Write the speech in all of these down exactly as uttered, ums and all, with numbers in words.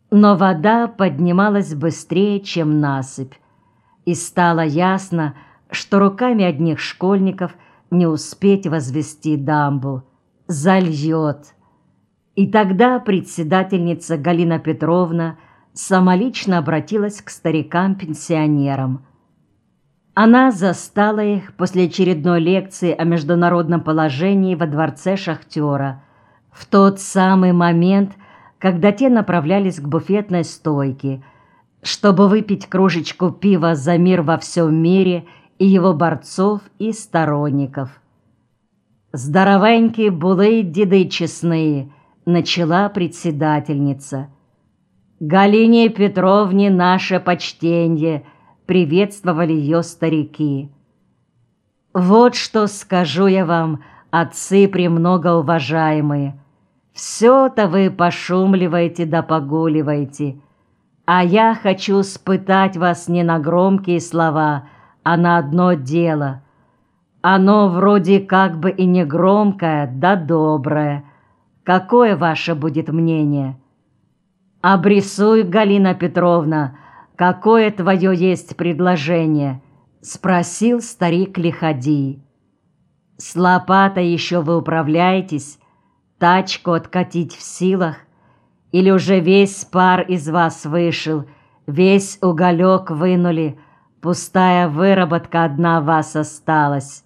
Но вода поднималась быстрее, чем насыпь, и стало ясно, что руками одних школьников не успеть возвести дамбу. Зальет. И тогда председательница Галина Петровна самолично обратилась к старикам-пенсионерам. Она застала их после очередной лекции о международном положении во дворце шахтера в тот самый момент, когда те направлялись к буфетной стойке, чтобы выпить кружечку пива за мир во всем мире и его борцов и сторонников. «Здоровенькі були деды честные», — начала председательница. «Галине Петровне наше почтенье», — приветствовали ее старики. «Вот что скажу я вам, отцы премного уважаемые. Все-то вы пошумливаете да погуливаете, а я хочу испытать вас не на громкие слова, а на одно дело. Оно вроде как бы и не громкое, да доброе. Какое ваше будет мнение? Обрисуй, Галина Петровна, какое твое есть предложение?» — спросил старик Лиходий. «С лопатой еще вы управляетесь? Тачку откатить в силах? Или уже весь пар из вас вышел, весь уголек вынули, пустая выработка одна вас осталась?»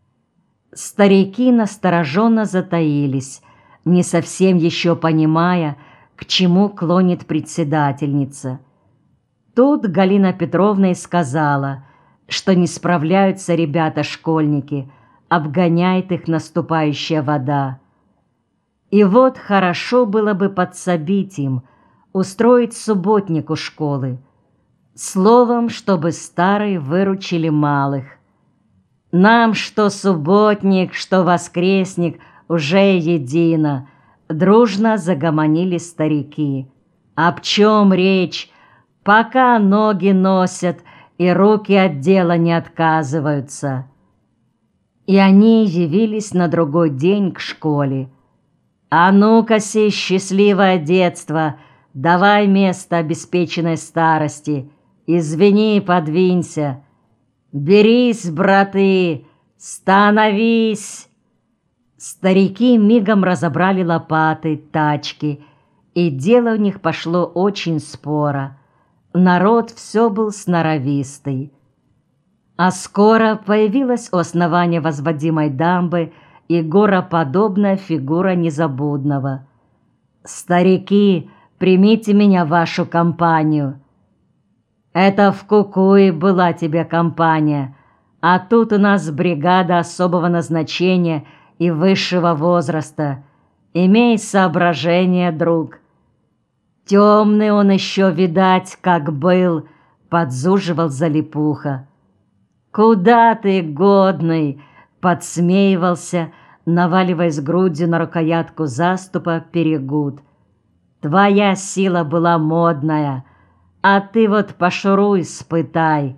Старики настороженно затаились, не совсем еще понимая, к чему клонит председательница. Тут Галина Петровна и сказала, что не справляются ребята-школьники, обгоняет их наступающая вода. И вот хорошо было бы подсобить им, устроить субботник у школы. Словом, чтобы старые выручили малых. «Нам что субботник, что воскресник уже едино», — дружно загомонили старики. «Об чем речь? Пока ноги носят и руки от дела не отказываются». И они явились на другой день к школе. «А ну-ка, сей счастливое детство, давай место обеспеченной старости, извини, подвинься. Берись, браты, становись!» Старики мигом разобрали лопаты, тачки, и дело у них пошло очень споро. Народ все был сноровистый. А скоро появилась у основания возводимой дамбы и гороподобная фигура Незабудного. «Старики, примите меня в вашу компанию». «Это в Кукуе была тебе компания, а тут у нас бригада особого назначения и высшего возраста. Имей соображение, друг». «Темный он еще, видать, как был», — подзуживал Залипуха. «Куда ты, годный?» — подсмеивался, наваливаясь грудью на рукоятку заступа Перегуд. «Твоя сила была модная, а ты вот пошуруй, испытай».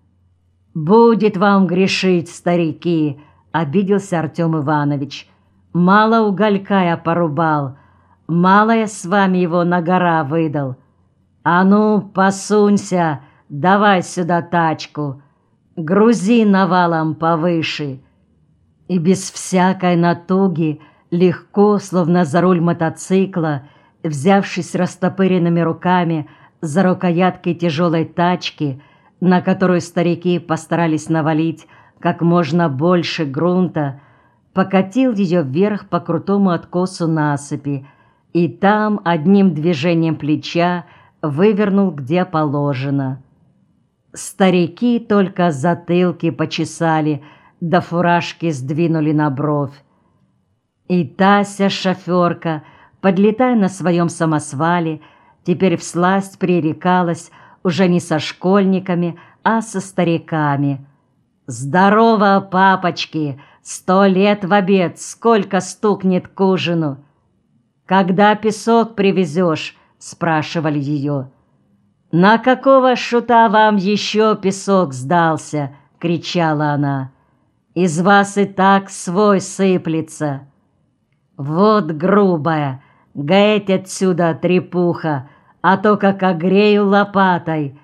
«Будет вам грешить, старики», — обиделся Артем Иванович. «Мало уголька я порубал, мало я с вами его на гора выдал. А ну, посунься, давай сюда тачку, грузи навалом повыше». И без всякой натуги, легко, словно за руль мотоцикла, взявшись растопыренными руками за рукоятки тяжелой тачки, на которую старики постарались навалить как можно больше грунта, покатил ее вверх по крутому откосу насыпи и там одним движением плеча вывернул где положено. Старики только затылки почесали, да фуражки сдвинули на бровь. И Тася, шоферка, подлетая на своем самосвале, теперь всласть пререкалась уже не со школьниками, а со стариками. «Здорово, папочки! Сто лет в обед, сколько стукнет к ужину!» «Когда песок привезешь?» — спрашивали ее. «На какого шута вам еще песок сдался?» — кричала она. «Из вас и так свой сыплется». «Вот грубая! Геть отсюда, трепуха!» — а то как огрею лопатой,